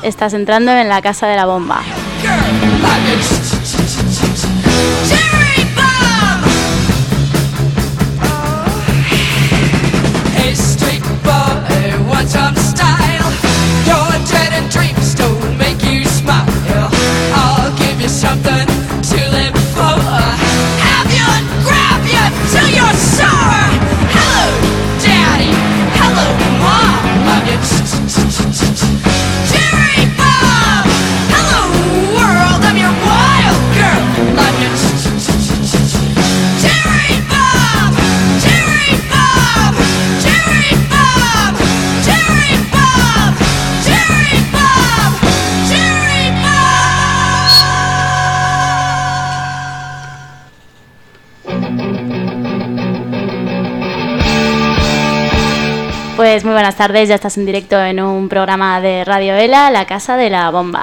Estás entrando en la Casa de la Bomba. Pues muy buenas tardes, ya estás en directo en un programa de Radio Ela, La Casa de la Bomba.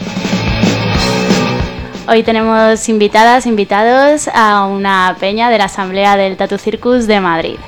Hoy tenemos invitados a una peña de la Asamblea del Tattoo Circus de Madrid.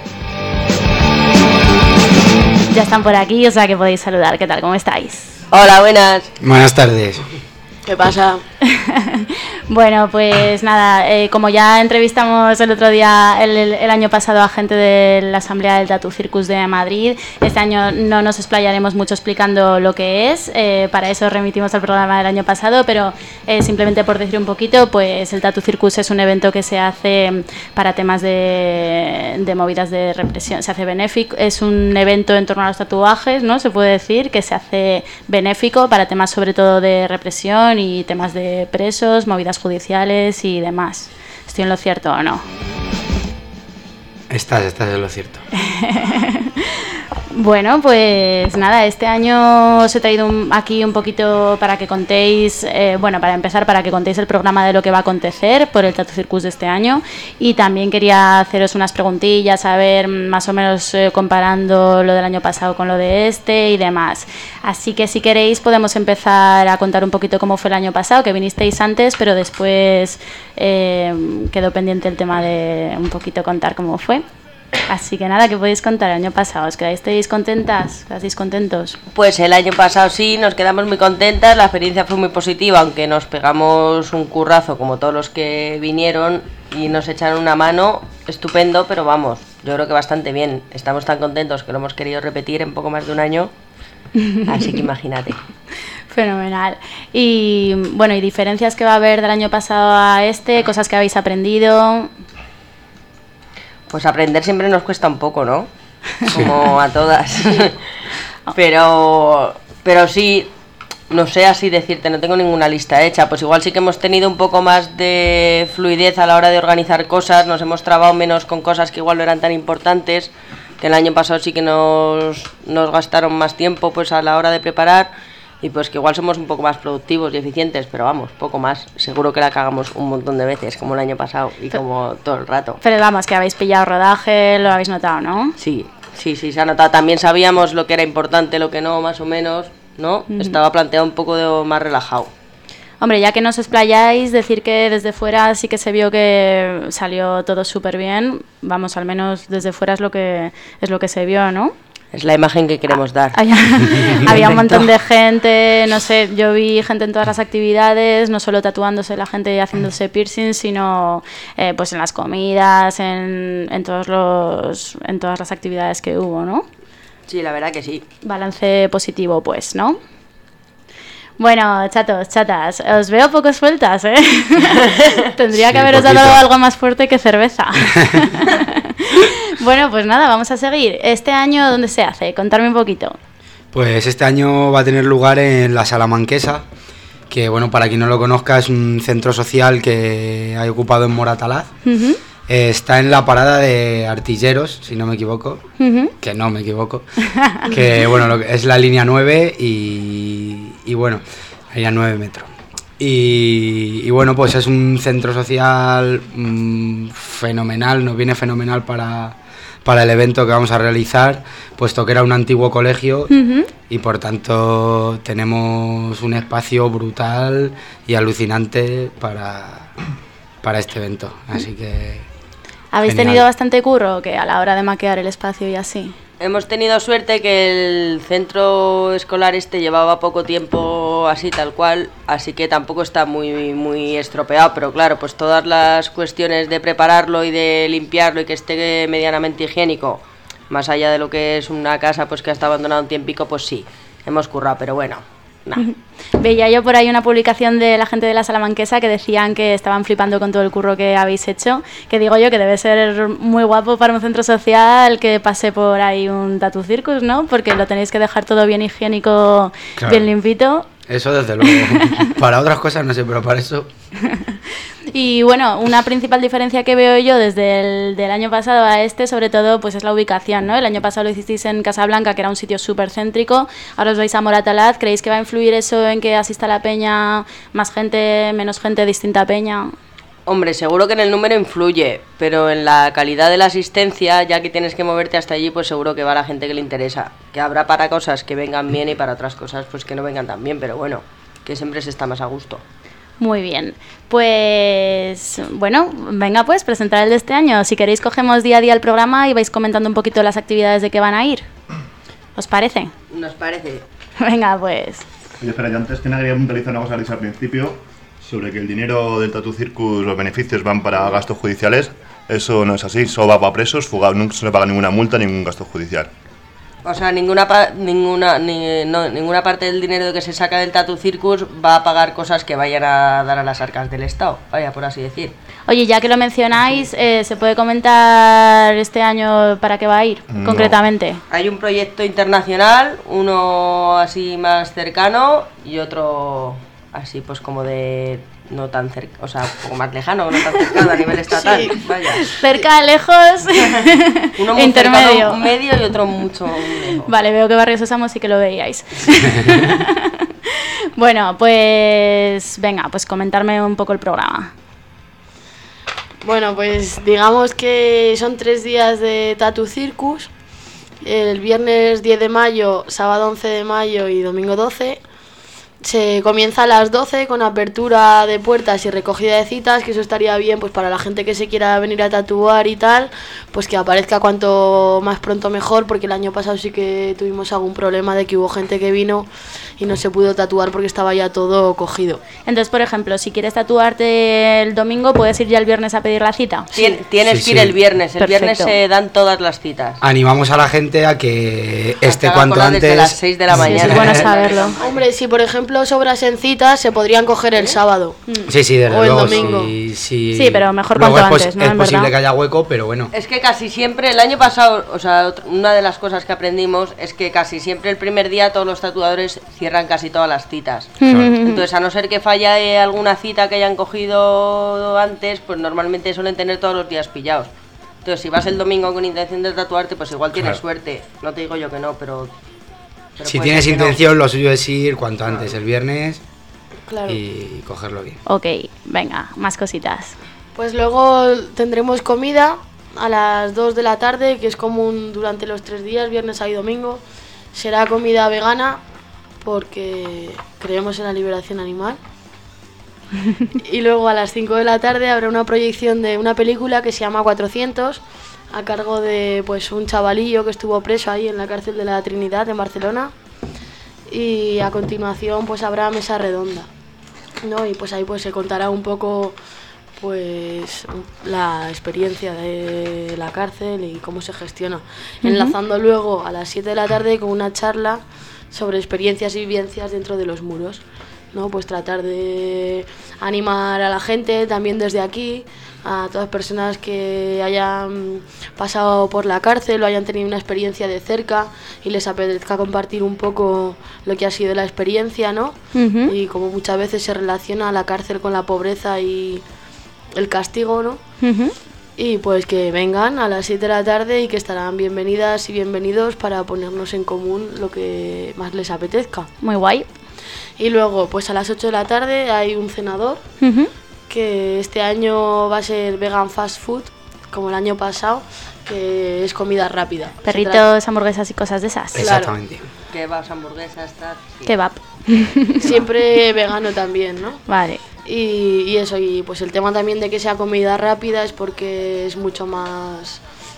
Ya están por aquí, o sea que podéis saludar. ¿Qué tal? ¿Cómo estáis? Hola, buenas. Buenas tardes. ¿Qué pasa? Bueno, pues nada, como ya entrevistamos el otro día, el año pasado, a gente de la Asamblea del Tattoo Circus de Madrid, este año no nos explayaremos mucho explicando lo que es, para eso remitimos al programa del año pasado, pero simplemente por decir un poquito, pues el Tattoo Circus es un evento que se hace para temas de movidas de represión, se hace benéfico, es un evento en torno a los tatuajes, ¿no? Se puede decir que se hace benéfico para temas sobre todo de represión y temas de presos, movidas judiciales y demás. ¿Estoy en lo cierto o no? Estás en lo cierto. Bueno, pues nada, este año os he traído aquí un poquito para que contéis, para empezar, para que contéis el programa de lo que va a acontecer por el Tattoo Circus de este año, y también quería haceros unas preguntillas, a ver, más o menos comparando lo del año pasado con lo de este y demás. Así que si queréis podemos empezar a contar un poquito cómo fue el año pasado, que vinisteis antes, pero después quedó pendiente el tema de un poquito contar cómo fue. Así que nada, ¿qué podéis contar el año pasado? ¿Os quedasteis contentas? ¿Quedasteis contentos? Pues el año pasado sí, nos quedamos muy contentas, la experiencia fue muy positiva, aunque nos pegamos un currazo como todos los que vinieron y nos echaron una mano, estupendo, pero vamos, yo creo que bastante bien. Estamos tan contentos que lo hemos querido repetir en poco más de un año, así que imagínate. Fenomenal. Y bueno, ¿y diferencias que va a haber del año pasado a este? ¿Cosas que habéis aprendido? Pues aprender siempre nos cuesta un poco, ¿no? Como a todas. pero sí, no sé así decirte, no tengo ninguna lista hecha. Pues igual sí que hemos tenido un poco más de fluidez a la hora de organizar cosas, nos hemos trabado menos con cosas que igual no eran tan importantes, que el año pasado sí que nos gastaron más tiempo pues a la hora de preparar. Y pues que igual somos un poco más productivos y eficientes, pero vamos, poco más. Seguro que la cagamos un montón de veces, como el año pasado y como todo el rato. Pero vamos, que habéis pillado rodaje, lo habéis notado, ¿no? Sí, se ha notado. También sabíamos lo que era importante, lo que no, más o menos, ¿no? Estaba planteado un poco más relajado. Hombre, ya que nos explayáis, decir que desde fuera sí que se vio que salió todo súper bien. Vamos, al menos desde fuera es lo que se vio, ¿no? Es la imagen que queremos dar. Había un montón de gente, no sé, yo vi gente en todas las actividades, no solo tatuándose la gente haciéndose piercing, sino pues en las comidas, en todas las actividades que hubo, ¿no? Sí, la verdad que sí. Balance positivo, pues, ¿no? Bueno, chatos, chatas, os veo poco sueltas, ¿eh? Tendría que haberos dado algo más fuerte que cerveza. Bueno, pues nada, vamos a seguir. ¿Este año dónde se hace? Contadme un poquito. Pues este año va a tener lugar en la Salamanquesa, que bueno, para quien no lo conozca, es un centro social que hay ocupado en Moratalaz. Uh-huh. Está en la parada de Artilleros, si no me equivoco, que no me equivoco, que bueno, es la línea 9 y bueno, línea 9 metro. Y bueno, pues es un centro social fenomenal, nos viene fenomenal para el evento que vamos a realizar, puesto que era un antiguo colegio y por tanto tenemos un espacio brutal y alucinante para este evento, así que... ¿Habéis genial. tenido bastante curro que a la hora de maquear el espacio y así? Hemos tenido suerte que el centro escolar llevaba poco tiempo así tal cual, así que tampoco está muy estropeado, pero claro, pues todas las cuestiones de prepararlo y de limpiarlo y que esté medianamente higiénico, más allá de lo que es una casa pues que ha estado abandonada un tiempico, pues sí, hemos currado, pero bueno. Nah. Veía yo por ahí una publicación de la gente de la Salamanquesa que decían que estaban flipando con todo el curro que habéis hecho, que digo yo que debe ser muy guapo para un centro social que pase por ahí un Tattoo Circus, ¿no? Porque lo tenéis que dejar todo bien higiénico, claro, bien limpito. Eso desde luego. Para otras cosas no sé, pero para eso... Y bueno, una principal diferencia que veo yo desde el del año pasado a sobre todo, pues es la ubicación, ¿no? El año pasado lo hicisteis en Casablanca, que era un sitio súper céntrico, ahora os vais a Moratalaz. ¿Creéis que va a influir eso en que asista la peña, más gente, menos gente, distinta peña? Hombre, seguro que en el número influye, pero en la calidad de la asistencia, ya que tienes que moverte hasta allí, pues seguro que va la gente que le interesa. Que habrá para cosas que vengan bien y para otras cosas pues que no vengan tan bien, pero bueno, que siempre se está más a gusto. Muy bien, pues bueno, venga pues, presentar el de este año. Si queréis cogemos día a día el programa y vais comentando un poquito las actividades de que van a ir. ¿Os parece? Nos parece. Venga pues. Oye, espera, yo antes quería puntualizar una cosa al principio, sobre que el dinero del Tattoo Circus, los beneficios van para gastos judiciales. Eso no es así, solo va para presos, fugados, nunca se le paga ninguna multa, ningún gasto judicial. O sea, ninguna parte del dinero que se saca del Tattoo Circus va a pagar cosas que vayan a dar a las arcas del Estado, vaya, por así decir. Oye, ya que lo mencionáis, ¿se puede comentar este año para qué va a ir, concretamente? Hay un proyecto internacional, uno así más cercano y otro así pues como de... no tan cerca, o sea, un poco más lejano, no tan cercano a nivel estatal, sí. Vaya. Cerca, lejos, uno muy intermedio. Cercano, medio y otro mucho lejos. Vale, veo que Barrios Sésamo sí que lo veíais. Bueno, pues venga, pues comentarme un poco el programa. Bueno, pues digamos que son 3 días de Tattoo Circus, el viernes 10 de mayo, sábado 11 de mayo y domingo 12. Se comienza a las 12 con apertura de puertas y recogida de citas, que eso estaría bien pues para la gente que se quiera venir a tatuar y tal, pues que aparezca cuanto más pronto mejor, porque el año pasado sí que tuvimos algún problema de que hubo gente que vino y no se pudo tatuar porque estaba ya todo cogido. Entonces, por ejemplo, si quieres tatuarte el domingo, ¿puedes ir ya el viernes a pedir la cita? Sí. Tienes que ir el viernes. El viernes se dan todas las citas. Animamos a la gente a que esté cuanto antes. Desde las 6 de la mañana. Sí, es bueno saberlo. Hombre, si por ejemplo sobras en citas, se podrían coger el sábado. Sí, desde o el luego. Domingo. Sí, pero mejor cuanto antes, ¿no? Es posible que haya hueco, pero bueno. Es que casi siempre, el año pasado, o sea, una de las cosas que aprendimos es que casi siempre el primer día todos los tatuadores cierran casi todas las citas. Entonces, a no ser que falle alguna cita que hayan cogido antes, pues normalmente suelen tener todos los días pillados. Entonces, si vas el domingo con intención de tatuarte, pues igual tienes suerte. No te digo yo que no, pero si tienes intención, lo suyo es ir cuanto antes, el viernes, y cogerlo bien. Ok, venga, más cositas. Pues luego tendremos comida a las 2 de la tarde, que es común durante los 3 días, viernes, sábado y domingo. Será comida vegana, porque creemos en la liberación animal. Y luego a las 5 de la tarde habrá una proyección de una película que se llama 400, a cargo de pues un chavalillo que estuvo preso ahí en la cárcel de la Trinidad en Barcelona. Y a continuación pues habrá mesa redonda, ¿no? Y pues ahí pues se contará un poco pues la experiencia de la cárcel y cómo se gestiona, enlazando luego a las 7 de la tarde con una charla sobre experiencias y vivencias dentro de los muros, ¿no? Pues tratar de animar a la gente también desde aquí, a todas las personas que hayan pasado por la cárcel o hayan tenido una experiencia de cerca y les apetezca compartir un poco lo que ha sido la experiencia, ¿no? Y como muchas veces se relaciona la cárcel con la pobreza y el castigo, ¿no? Y pues que vengan a las 7 de la tarde y que estarán bienvenidas y bienvenidos para ponernos en común lo que más les apetezca. Muy guay. Y luego, pues a las 8 de la tarde hay un cenador, que este año va a ser vegan fast food, como el año pasado, que es comida rápida. Perritos, hamburguesas y cosas de esas. Exactamente. Claro. Kebabs, hamburguesas, tal. Sí. Kebab. Siempre vegano también, ¿no? Vale. Y eso, y pues el tema también de que sea comida rápida es porque es mucho más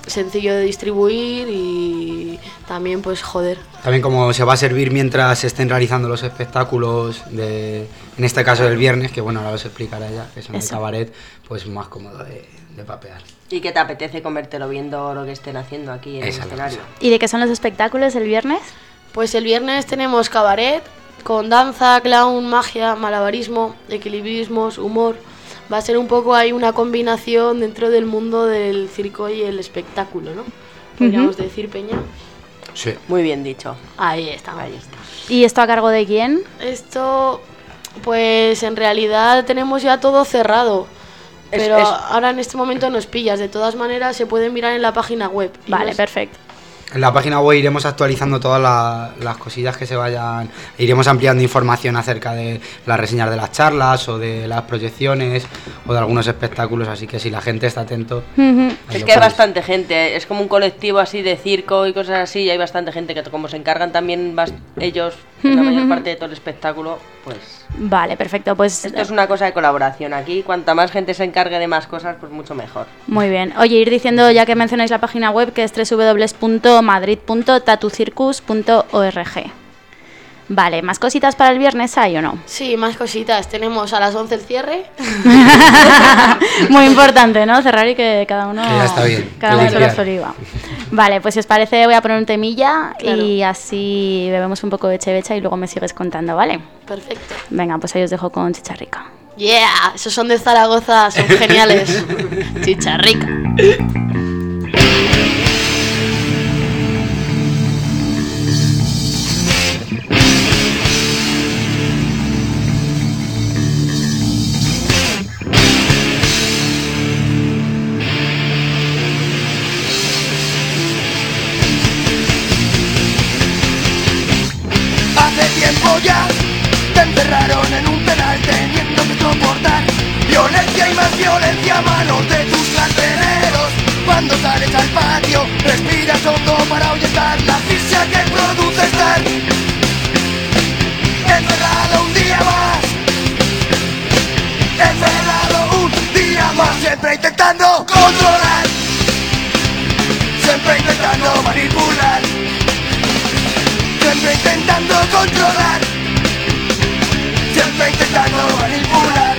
sencillo de distribuir y también pues joder. También como se va a servir mientras se estén realizando los espectáculos, en este caso del viernes, que bueno, ahora os explicará ella, que son de cabaret, pues más cómodo de papear. ¿Y qué te apetece comértelo viendo lo que estén haciendo aquí en el escenario? ¿Y de qué son los espectáculos el viernes? Pues el viernes tenemos cabaret con danza, clown, magia, malabarismo, equilibrismos, humor. Va a ser un poco ahí una combinación dentro del mundo del circo y el espectáculo, ¿no? Podríamos decir, Peña. Sí. Muy bien dicho. Ahí está. Ahí está. ¿Y esto a cargo de quién? Esto, pues en realidad tenemos ya todo cerrado. Pero ahora en este momento nos pillas. De todas maneras se pueden mirar en la página web. Vale, perfecto. En la página web iremos actualizando todas las cosillas que se vayan, iremos ampliando información acerca de las reseñas de las charlas o de las proyecciones o de algunos espectáculos, así que si la gente está atento... Es que hay bastante gente, es como un colectivo así de circo y cosas así, y hay bastante gente que como se encargan también ellos la mayor parte de todo el espectáculo, pues... Vale, perfecto, pues... Esto es una cosa de colaboración, aquí cuanta más gente se encargue de más cosas, pues mucho mejor. Muy bien, oye, ir diciendo ya que mencionáis la página web, que es www.madrid.tatucircus.org. Vale, ¿más cositas para el viernes hay o no? Sí, más cositas. Tenemos a las 11 el cierre. Muy importante, ¿no? Cerrar y que cada uno... Que ya está bien. Cada uno se lo iba. Vale, pues si os parece voy a poner un temilla y así bebemos un poco de chevecha y luego me sigues contando, ¿vale? Perfecto. Venga, pues ahí os dejo con Chicharrica. Yeah, esos son de Zaragoza, son geniales. Chicharrica. Hace tiempo ya te encerraron en un penal teniendo que soportar violencia y más violencia a manos de tus carceleros. Cuando sales al patio, respiras hondo para ahuyentar la asfixia que produce estar encerrado un día más. Encerrado un día más, siempre intentando controlar, siempre intentando manipular, siempre intentando controlar, siempre intentando manipular.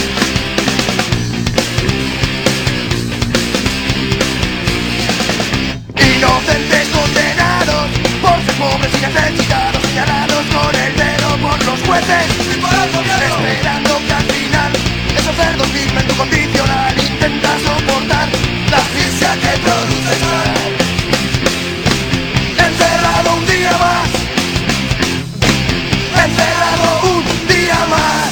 Inocentes condenados por ser pobres y necesitados, señalados con el dedo por los jueces y por el gobierno, esperando que al final esos cerdos firmen tu condicional. Intenta soportar la asfixia que produce estar encerrado un día más, encerrado un día más.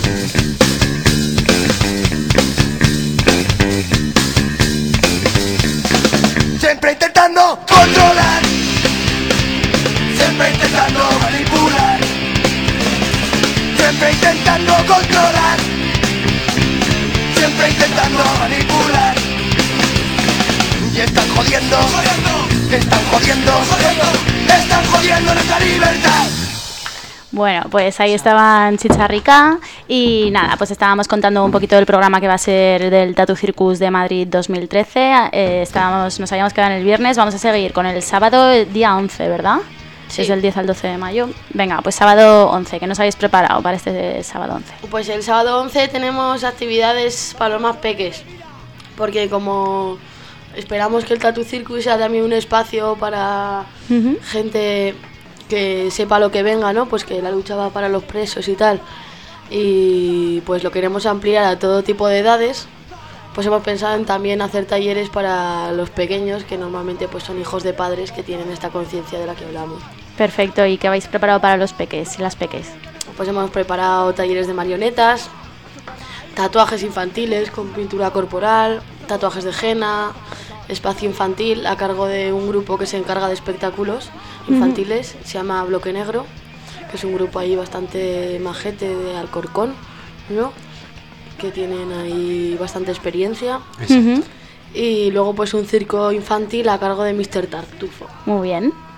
Siempre intentando controlar, siempre intentando manipular, siempre intentando controlar, siempre intentando manipular. Y están jodiendo, están jodiendo, están jodiendo nuestra libertad. Bueno, pues ahí estaban Chicharrica y nada, pues estábamos contando un poquito del programa que va a ser del Tattoo Circus de Madrid 2013. Nos habíamos quedado en el viernes, vamos a seguir con el sábado día 11, ¿verdad? Sí. Es del 10 al 12 de mayo. Venga, pues sábado 11, ¿qué nos habéis preparado para este sábado 11? Pues el sábado 11 tenemos actividades para los más peques, porque como esperamos que el Tattoo Circus sea también un espacio para gente que sepa lo que venga, ¿no? Pues que la lucha va para los presos y tal. Y pues lo queremos ampliar a todo tipo de edades. Pues hemos pensado en también hacer talleres para los pequeños, que normalmente pues son hijos de padres que tienen esta conciencia de la que hablamos. Perfecto, ¿y qué habéis preparado para los peques y las peques? Pues hemos preparado talleres de marionetas, tatuajes infantiles con pintura corporal, tatuajes de henna, espacio infantil a cargo de un grupo que se encarga de espectáculos infantiles, se llama Bloque Negro, que es un grupo ahí bastante majete de Alcorcón, ¿no? Que tienen ahí bastante experiencia. Y luego pues un circo infantil a cargo de Mr. Tartufo. Muy bien.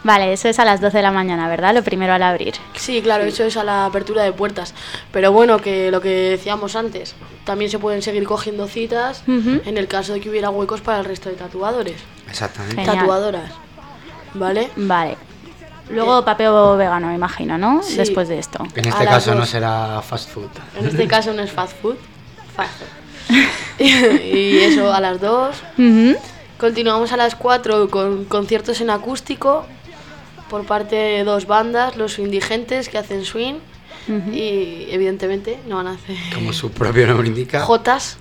Vale, eso es a las 12 de la mañana, ¿verdad? Lo primero al abrir. Sí, claro, eso es a la apertura de puertas. Pero bueno, que lo que decíamos antes, también se pueden seguir cogiendo citas en el caso de que hubiera huecos para el resto de tatuadores. Exactamente. Genial. Tatuadoras. ¿Vale? Vale. Luego papeo vegano, me imagino, ¿no? Sí. Después de esto. En A este las caso no 2. será fast food. En este caso no es fast food. Fast food. Y eso a las 2. Ujú. Continuamos a las 4 con conciertos en acústico por parte de 2 bandas, los Indigentes, que hacen swing. Y evidentemente no van a hacer Como su propio nombre indica. jotas.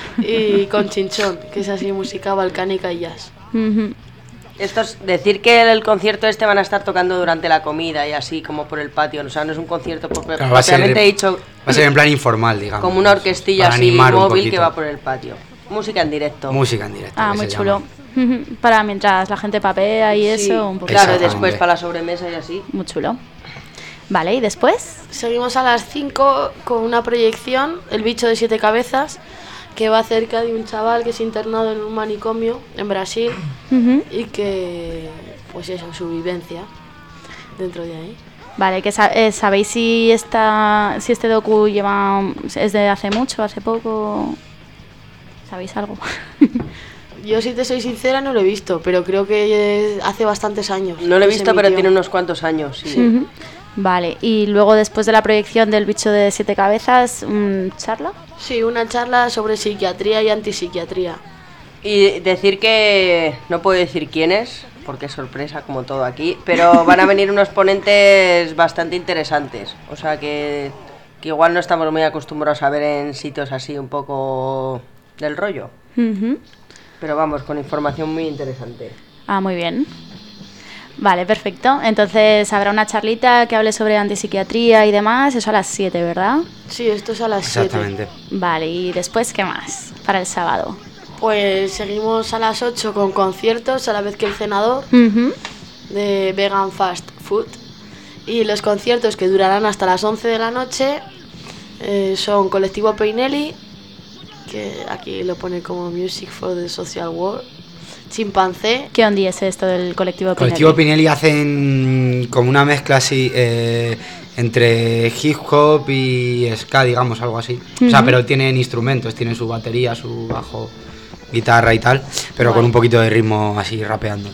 Y con Chinchón, que es así música balcánica y jazz. Ujú. Esto es decir que el concierto este van a estar tocando durante la comida y así como por el patio, o sea, no es un concierto Claro, va a ser- propiamente dicho Va a ser en plan informal, digamos. como una orquestilla para así animar un móvil que poquito. va por el patio. Música en directo. Música en directo. Ah, que muy se chulo. llama. Ujú. Para mientras la gente papea y Sí, eso, un poco. claro, Exactamente. después para la sobremesa y así. Muy chulo. Vale, ¿y después? Seguimos a las 5 con una proyección, El bicho de 7 cabezas, que va acerca de un chaval que es internado en un manicomio en Brasil Ujú. y que, pues eso, su vivencia dentro de ahí. Vale, que ¿sabéis si este docu es de hace mucho, hace poco? ¿Sabéis algo? Yo, si te soy sincera, no lo he visto, pero creo que hace bastantes años. No lo he que se visto, pero emitió. tiene unos cuantos años. Sí. Ujú. Vale, y luego después de la proyección del bicho de 7 cabezas, ¿charla? Sí, una charla sobre psiquiatría y antipsiquiatría. Y decir que no puedo decir quiénes, porque es sorpresa como todo aquí, pero van a venir unos ponentes bastante interesantes. O sea que igual no estamos muy acostumbrados a ver en sitios así un poco del rollo. Ujú. Pero vamos, con información muy interesante. Ah, muy bien. Vale, perfecto. Entonces habrá una charlita que hable sobre antipsiquiatría y demás, eso a las 7, ¿verdad? Sí, esto es a las 7. Exactamente. Vale, ¿y después qué más para el sábado? Pues seguimos a las 8 con conciertos, a la vez que el cenador, Ujú. de Vegan Fast Food. Y los conciertos, que durarán hasta las 11 de la noche, son Colectivo Peinelli, que aquí lo pone como Music for the Social World, Chimpancé, ¿Qué ondi es esto del colectivo Pinelli? Colectivo Pinelli hacen como una mezcla así entre hip hop y ska, digamos, algo así. O sea, Ujú. pero tienen instrumentos, tienen su batería, su bajo, guitarra y tal, pero con Guay. un poquito de ritmo así rapeando.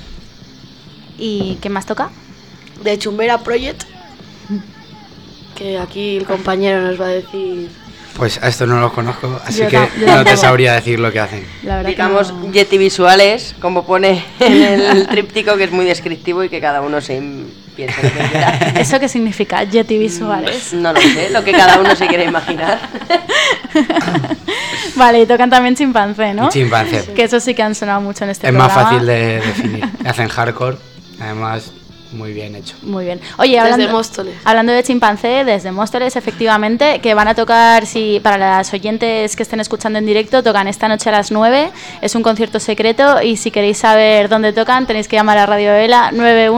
¿Y qué más toca? de Chumbera Project, que aquí el compañero nos va a decir. Pues a estos no los conozco, así Yo que yo no te tampoco. sabría decir lo que hacen. La verdad Digamos que no. Yeti visuales, como pone en el tríptico, que es muy descriptivo y que cada uno se piensa lo que quiera. ¿Eso qué significa? Yeti visuales. No lo sé, lo que cada uno se quiere imaginar. Vale, y tocan también chimpancé, ¿no? Chimpancé. Que eso sí que han sonado mucho en este Es programa. más fácil de definir. Hacen hardcore, además muy bien hecho. Muy bien. Oye, Desde Móstoles. hablando de chimpancé, desde Móstoles, efectivamente, que van a tocar, si para las oyentes que estén escuchando en directo, tocan esta noche a las 9. Es un concierto secreto y si queréis saber dónde tocan, tenéis que llamar a Radio Vela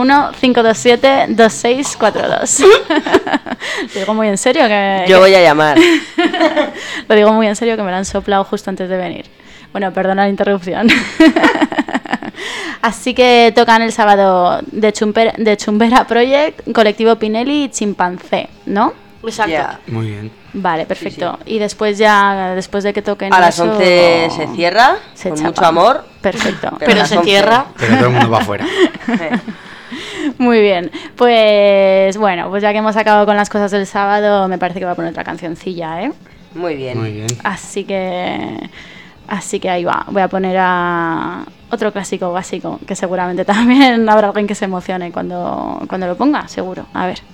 915272642. Lo digo muy en serio que... Yo voy a llamar. Lo digo muy en serio que me lo han soplado justo antes de venir. Bueno, perdona la interrupción. Así que tocan el sábado de Chumbera Project, Colectivo Pinelli y Chimpancé, ¿no? Exacto. Ya. Muy bien. Vale, perfecto. Y después ya, después de que toquen A las eso, 11 se cierra, se con chapa. mucho amor. Perfecto. Pero Pero las se 11. cierra. Pero todo el mundo va afuera. Muy bien. Pues bueno, pues ya que hemos acabado con las cosas del sábado, me parece que voy a poner otra cancioncilla, ¿eh? Muy bien. Muy bien. Así que ahí va. Voy a poner a otro clásico básico, que seguramente también habrá alguien que se emocione cuando lo ponga, seguro. A ver.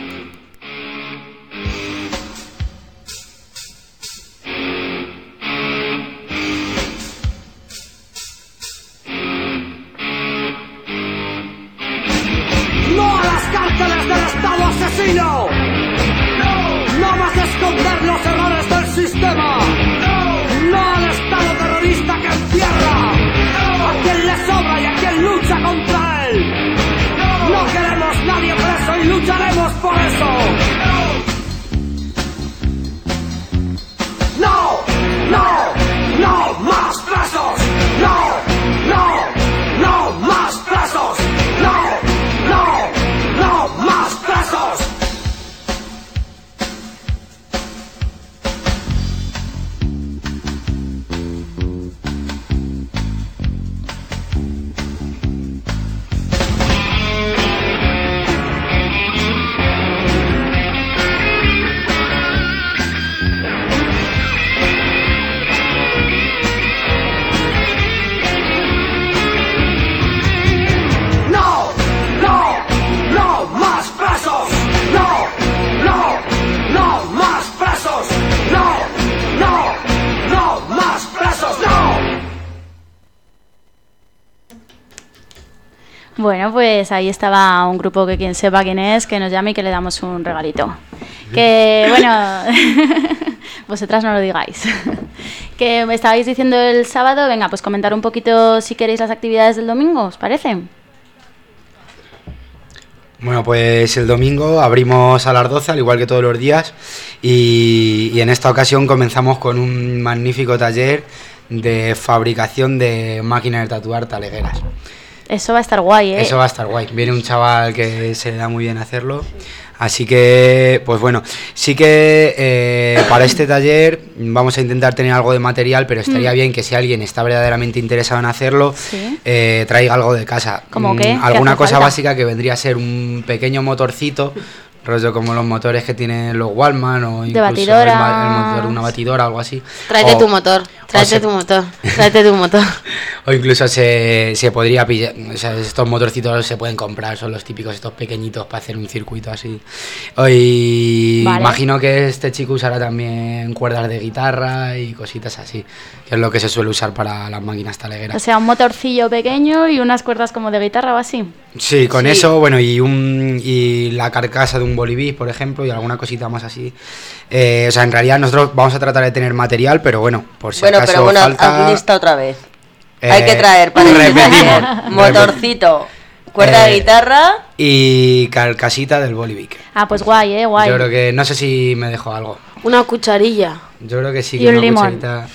¡No a las cárceles del Estado asesino! ¡No más esconder los errores del sistema! ¡No al Estado terrorista que encierra! ¡A quien le sobra y a quien lucha contra él! ¡No queremos nadie preso y lucharemos por eso! ¡No! ¡No! ¡No más presos! ¡No! ¡No! ¡No más presos! ¡No! Bueno, pues ahí estaba un grupo que quien sepa quién es, que nos llame y que le damos un regalito. Que bueno, vosotras no lo digáis. Que me estabais diciendo el sábado, venga, pues comentar un poquito si queréis las actividades del domingo, ¿os parece? Bueno, pues el domingo abrimos a las 12, al igual que todos los días, y en esta ocasión comenzamos con un magnífico taller de fabricación de máquinas de tatuar talegueras. Eso va a estar guay, ¿eh? Eso va a estar guay. Viene un chaval que se le da muy bien hacerlo. Así que, pues bueno, sí que para este taller vamos a intentar tener algo de material, pero estaría bien que si alguien está verdaderamente interesado en hacerlo, ¿Sí? Traiga algo de casa. ¿Cómo qué? Alguna ¿Qué hace cosa falta? básica que vendría a ser un pequeño motorcito, rollo como los motores que tienen los Wallman o incluso batidora. el motor de una batidora, algo así. Tráete O- tu motor, tráete o tu motor, tráete tu motor. O incluso se podría pillar, o sea, estos motorcitos se pueden comprar, son los típicos, estos pequeñitos para hacer un circuito así. Y Vale. imagino que este chico usará también cuerdas de guitarra y cositas así, que es lo que se suele usar para las máquinas O talegueras. sea, un motorcillo pequeño y unas cuerdas como de guitarra o así. Sí, con Sí. eso, bueno, y la carcasa de un bolivis, por ejemplo, y alguna cosita más así. O sea, en realidad nosotros vamos a tratar de tener material, pero bueno, por si Bueno, acaso pero bueno, falta... haz lista otra vez. Hay que traer para este repetimos, taller motorcito, cuerda de Eh, guitarra. y carcasita del bolivic. Ah, pues guay, guay. Yo creo que, no sé si me dejo algo. Una cucharilla. Yo creo que sí, Y que un una limón. cucharita.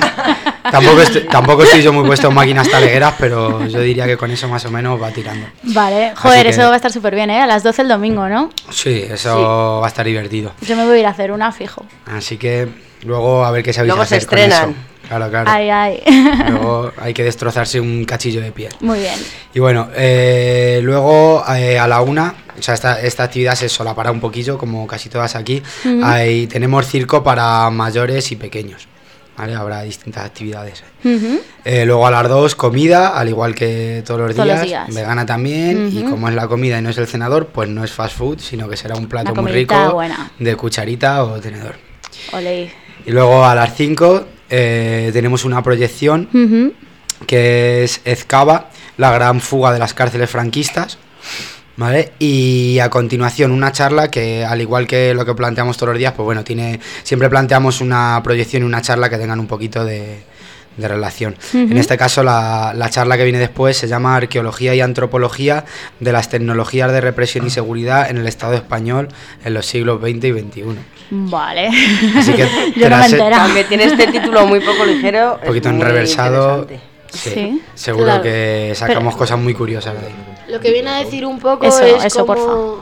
tampoco estoy yo muy puesto en máquinas talegueras, pero yo diría que con eso más o menos va tirando. Vale, joder, que- eso va a estar súper bien, ¿eh? A las 12 el domingo, ¿no? Sí, eso va a estar divertido. Yo me voy a ir a hacer una, fijo. Así que luego a ver qué sabéis Luego se hacer con estrenan. eso. Claro, claro. Ay, ay. Luego hay que destrozarse un cachillo de piel. Muy bien. Y bueno, luego a la 1, o sea, esta actividad se solapará un poquillo, como casi todas aquí. Ahí tenemos circo para mayores y pequeños, ¿vale? Habrá distintas actividades. Ujú. Luego a las 2, comida, al igual que todos los días, días. vegana también, y Ujú. como es la comida y no es el cenador, pues no es fast food, sino que será un plato Una muy comidita rico buena. de cucharita o tenedor. Ole. Y luego a las 5 tenemos una proyección Ujú. que es Ezcaba, la gran fuga de las cárceles franquistas, ¿vale? Y a continuación una charla que, al igual que lo que planteamos todos los días, pues bueno, siempre planteamos una proyección y una charla que tengan un poquito de relación. En este caso la charla que viene después se llama Arqueología y Antropología de las tecnologías de represión y seguridad en el Estado español en los siglos XX y XXI. Vale. Así que Yo no me tras- entera. Aunque tiene este título muy poco ligero, Un poquito es muy enreversado. interesante. Sí. Seguro Claro. que sacamos cosas muy curiosas de ahí. Lo que viene a decir un poco Eso, es eso, cómo...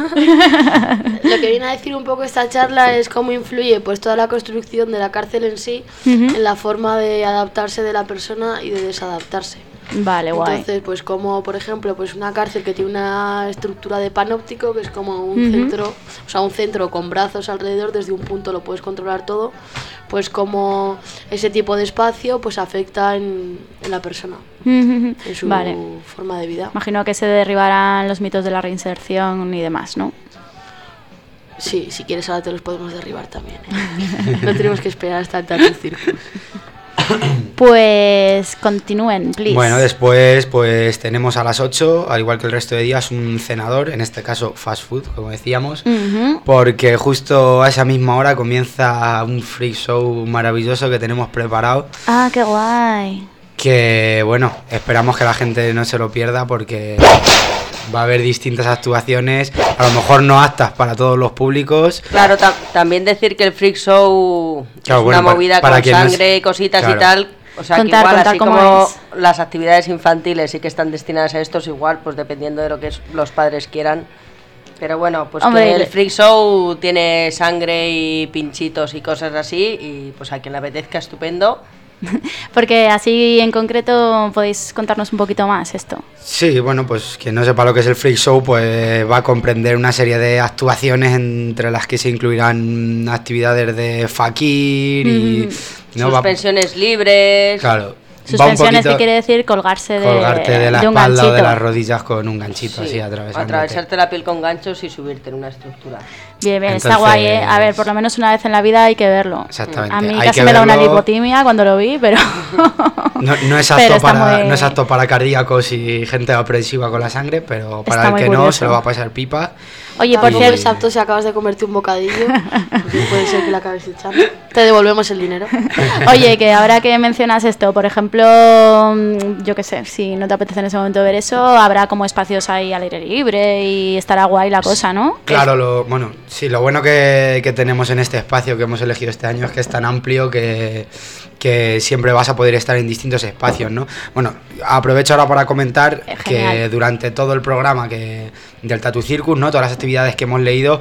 Lo que viene a decir un poco esta charla es cómo influye pues toda la construcción de la cárcel en sí Ujú. en la forma de adaptarse de la persona y de desadaptarse. Vale, guay. Entonces, pues como por ejemplo, pues una cárcel que tiene una estructura de panóptico, que es como un Ujú. centro, o sea, un centro con brazos alrededor, desde un punto lo puedes controlar todo, pues como ese tipo de espacio pues afecta en la persona, Ujú. en su Vale. forma de vida. Imagino que se derribarán los mitos de la reinserción y demás, ¿no? Sí, si quieres ahora te los podemos derribar también, ¿eh? No tenemos que esperar hasta el Tattoo Circus. Pues continúen, please. Bueno, después pues tenemos a las 8, al igual que el resto de días, un cenador, en este caso fast food, como decíamos, Ujú. porque justo a esa misma hora comienza un freak show maravilloso que tenemos preparado, Ah, qué guay. que bueno, esperamos que la gente no se lo pierda porque va a haber distintas actuaciones, a lo mejor no aptas para todos los públicos. Claro, también decir que el Freak Show Claro, es bueno, una movida para con quien no es- sangre, cositas claro. y tal. O sea, Contar, que igual, contar así cómo como es. las actividades infantiles sí que están destinadas a estos, igual, pues dependiendo de lo que los padres quieran. Pero bueno, pues Hombre, que el Freak Show tiene sangre y pinchitos y cosas así, y pues a quien le apetezca, estupendo. Porque así en concreto podéis contarnos un poquito más esto. Sí, bueno, pues quien no sepa lo que es el freak show, pues va a comprender una serie de actuaciones entre las que se incluirán actividades de fakir y... ¿no? Suspensiones libres. Claro, Suspensiones, que quiere decir colgarte de la un espalda ganchito. o de las rodillas con un ganchito, Sí, así atravesándote. atravesarte la piel con ganchos y subirte en una estructura. Bien, bien, Entonces, está guay, ¿eh? A ver, por lo menos una vez en la vida hay que verlo. Exactamente. A mí Hay casi que me da una verlo. lipotimia cuando lo vi, pero... No es pero apto está muy- no es apto para cardíacos y gente aprensiva con la sangre, pero para Está el muy que no curioso. se lo va a pasar pipa. Oye, por Tampoco cierto... es apto si acabas de comerte un bocadillo, porque puede ser que la acabes echando. Te devolvemos el dinero. Oye, que ahora que mencionas esto, por ejemplo, yo qué sé, si no te apetece en ese momento ver eso, habrá como espacios ahí al aire libre y estará guay la cosa, ¿no? Claro, lo bueno que tenemos en este espacio que hemos elegido este año es que es tan amplio que siempre vas a poder estar en distintos espacios, ¿no? Bueno, aprovecho ahora para comentar que Genial. durante todo el programa del Tattoo Circus, ¿no? Todas las actividades que hemos leído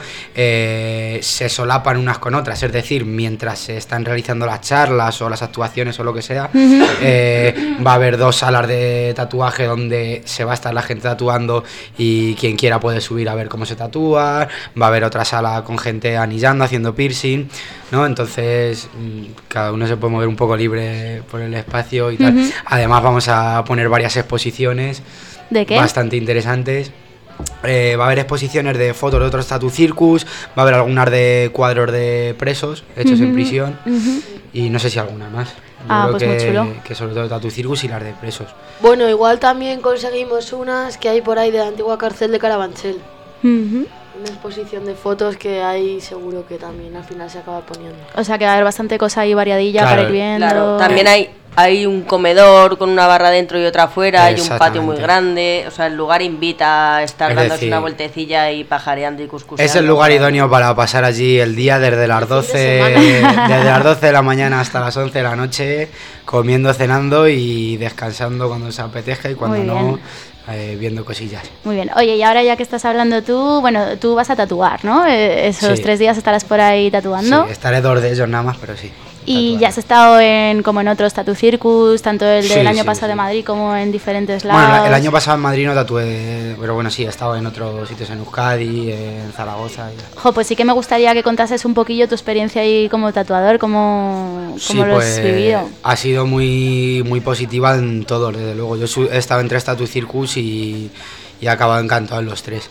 se solapan unas con otras, es decir, mientras se están realizando las charlas o las actuaciones o lo que sea, va a haber 2 salas de tatuaje donde se va a estar la gente tatuando y quien quiera puede subir a ver cómo se tatúa, va a haber otra sala con gente anillando, haciendo piercing, ¿no? Entonces cada uno se puede mover un poco libre por el espacio y tal. Además vamos a poner varias exposiciones ¿De qué? bastante interesantes. Va a haber exposiciones de fotos de otros Tattoo Circus, va a haber algunas de cuadros de presos hechos en prisión y no sé si alguna más. Yo Ah, creo pues muy chulo. que sobre todo Tattoo Circus y las de presos. Bueno, igual también conseguimos unas que hay por ahí de la antigua cárcel de Carabanchel. Ujú. Una exposición de fotos que ahí seguro que también al final se acaba poniendo. O sea que va a haber bastante cosa ahí variadilla Claro. para ir viendo. Claro, también hay un comedor con una barra dentro y otra afuera, hay un patio muy Exactamente. grande, o sea, el lugar invita a estar Es dándose decir, una vueltecilla y pajareando y cuscuseando. Es el lugar idóneo para pasar allí el día desde las 12 desde las 12 de la mañana hasta las 11 de la noche, comiendo, cenando y descansando cuando se apetezca y cuando Muy no, bien. viendo cosillas. Muy bien. Oye, y ahora ya que estás hablando tú, bueno, tú vas a tatuar, ¿no? Esos Sí. 3 días estarás por ahí tatuando. Sí, estaré 2 de ellos nada más, pero sí. Y tatuando. ya has estado como en otros Tattoo Circus, tanto el del Sí, año sí, pasado de sí. Madrid como en diferentes lados. Bueno, el año pasado en Madrid no tatué, pero bueno, sí, he estado en otros sitios, en Euskadi, en Zaragoza. Jo, pues sí que me gustaría que contases un poquillo tu experiencia ahí como tatuador, cómo Sí, lo pues, has vivido. ha sido muy, muy positiva en todos, desde luego. Yo he estado en 3 Tattoo Circus y he acabado encantado en los 3.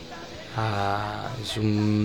Es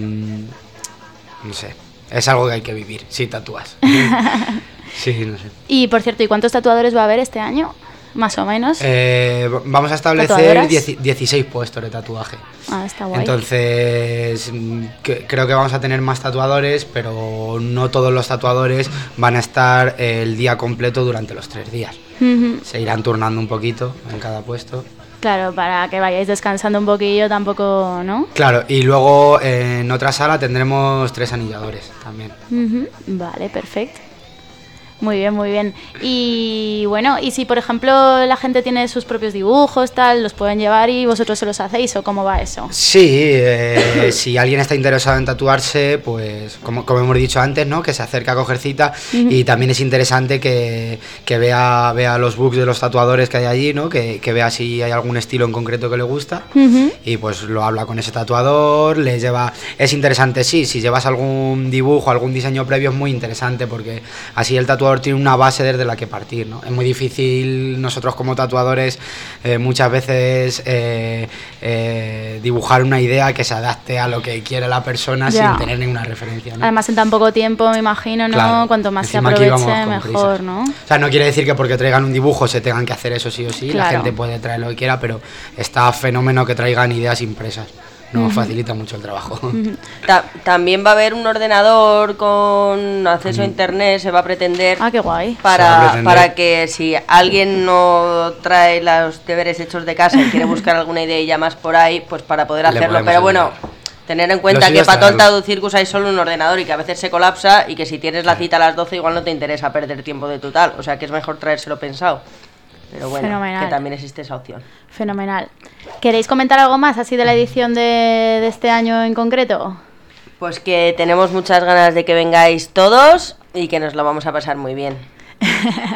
no sé, es algo que hay que vivir, si tatúas. Sí, no sé. Y por cierto, ¿y cuántos tatuadores va a haber este año? Más o menos. Vamos a establecer ¿Tatuadoras? 16 puestos de tatuaje. Ah, está guay. Entonces, creo que vamos a tener más tatuadores, pero no todos los tatuadores van a estar el día completo durante los 3 días. Ujú. Se irán turnando un poquito en cada puesto. Claro, para que vayáis descansando un poquillo tampoco, ¿no? Claro, y luego en otra sala tendremos 3 anilladores también. Ujú. Vale, perfecto. Muy bien, muy bien. Y bueno, y si por ejemplo la gente tiene sus propios dibujos, tal, los pueden llevar y vosotros se los hacéis, ¿o cómo va eso? Sí, si alguien está interesado en tatuarse, pues como hemos dicho antes, ¿no? Que se acerque a coger cita. Y también es interesante que vea los books de los tatuadores que hay allí, ¿no? Que vea si hay algún estilo en concreto que le gusta. Y pues lo habla con ese tatuador, le lleva... Es interesante, sí, si llevas algún dibujo, algún diseño previo es muy interesante porque así el tatuador tiene una base desde la que partir, ¿no? Es muy difícil nosotros como tatuadores muchas veces dibujar una idea que se adapte a lo que quiere la persona Ya. sin tener ninguna referencia, ¿no? Además en tan poco tiempo, me imagino, ¿no? Claro, Cuanto más se encima aquí aproveche, vamos con mejor, prisas. ¿no? O sea, no quiere decir que porque traigan un dibujo se tengan que hacer eso sí o sí, la Claro. gente puede traer lo que quiera, pero está fenómeno que traigan ideas impresas, nos facilita mucho el trabajo. También va a haber un ordenador con acceso a internet, se va a pretender, Ah, qué guay. Se va a pretender. para que si alguien no trae los deberes hechos de casa y quiere buscar alguna idea más por ahí, pues para poder Le hacerlo. podemos Pero bueno, ayudar. tener en Lo cuenta suyo que es para todo el traerlo. Tattoo Circus hay solo un ordenador y que a veces se colapsa y que si tienes la cita a las 12 igual no te interesa perder tiempo de tu tal. O sea que es mejor traérselo pensado. Pero bueno, Fenomenal. que también existe esa opción. Fenomenal. ¿Queréis comentar algo más así de la edición de este año en concreto? Pues que tenemos muchas ganas de que vengáis todos y que nos lo vamos a pasar muy bien.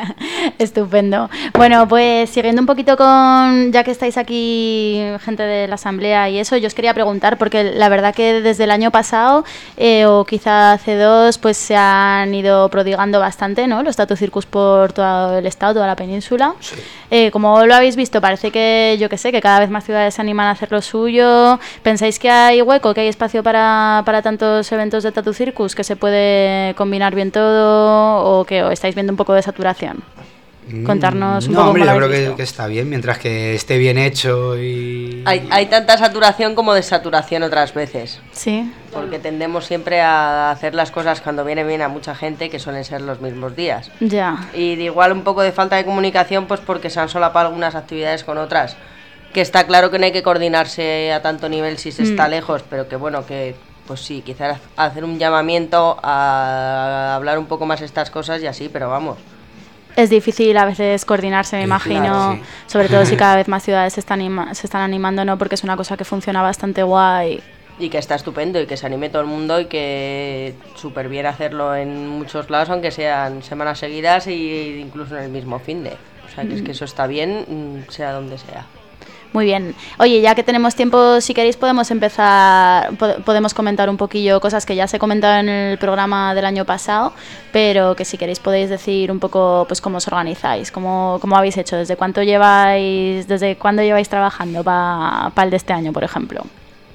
Estupendo. Bueno, pues siguiendo un poquito con, ya que estáis aquí, gente de la asamblea y eso, yo os quería preguntar, porque la verdad que desde el año pasado, o quizá hace 2, pues se han ido prodigando bastante, ¿no?, los Tatu Circus por todo el estado, toda la península. Sí. Como lo habéis visto, parece que, yo que sé, que cada vez más ciudades se animan a hacer lo suyo. ¿Pensáis que hay hueco, que hay espacio para tantos eventos de Tatu Circus, que se puede combinar bien todo, o que estáis viendo un poco de saturación? Contarnos un No, poco hombre, cómo yo lo creo habéis que, visto. que está bien, mientras que esté bien hecho y... Hay tanta saturación como desaturación otras veces. Sí. Porque tendemos siempre a hacer las cosas cuando viene bien a mucha gente, que suelen ser los mismos días. Ya. Y de igual un poco de falta de comunicación, pues porque se han solapado algunas actividades con otras. Que está claro que no hay que coordinarse a tanto nivel si se está lejos, pero que bueno, que pues sí, quizás hacer un llamamiento a hablar un poco más estas cosas y así, pero vamos. Es difícil a veces coordinarse, me Sí, imagino, claro, sí. sobre todo si cada vez más ciudades se están animando, ¿no? Porque es una cosa que funciona bastante guay. Y que está estupendo y que se anime todo el mundo y que súper bien hacerlo en muchos lados, aunque sean semanas seguidas e incluso en el mismo finde. O sea, que es que eso está bien, sea donde sea. Muy bien. Oye, ya que tenemos tiempo, si queréis podemos empezar, podemos comentar un poquillo cosas que ya se comentaron en el programa del año pasado, pero que si queréis podéis decir un poco pues cómo os organizáis, cómo habéis hecho, desde cuándo lleváis trabajando para el de este año, por ejemplo.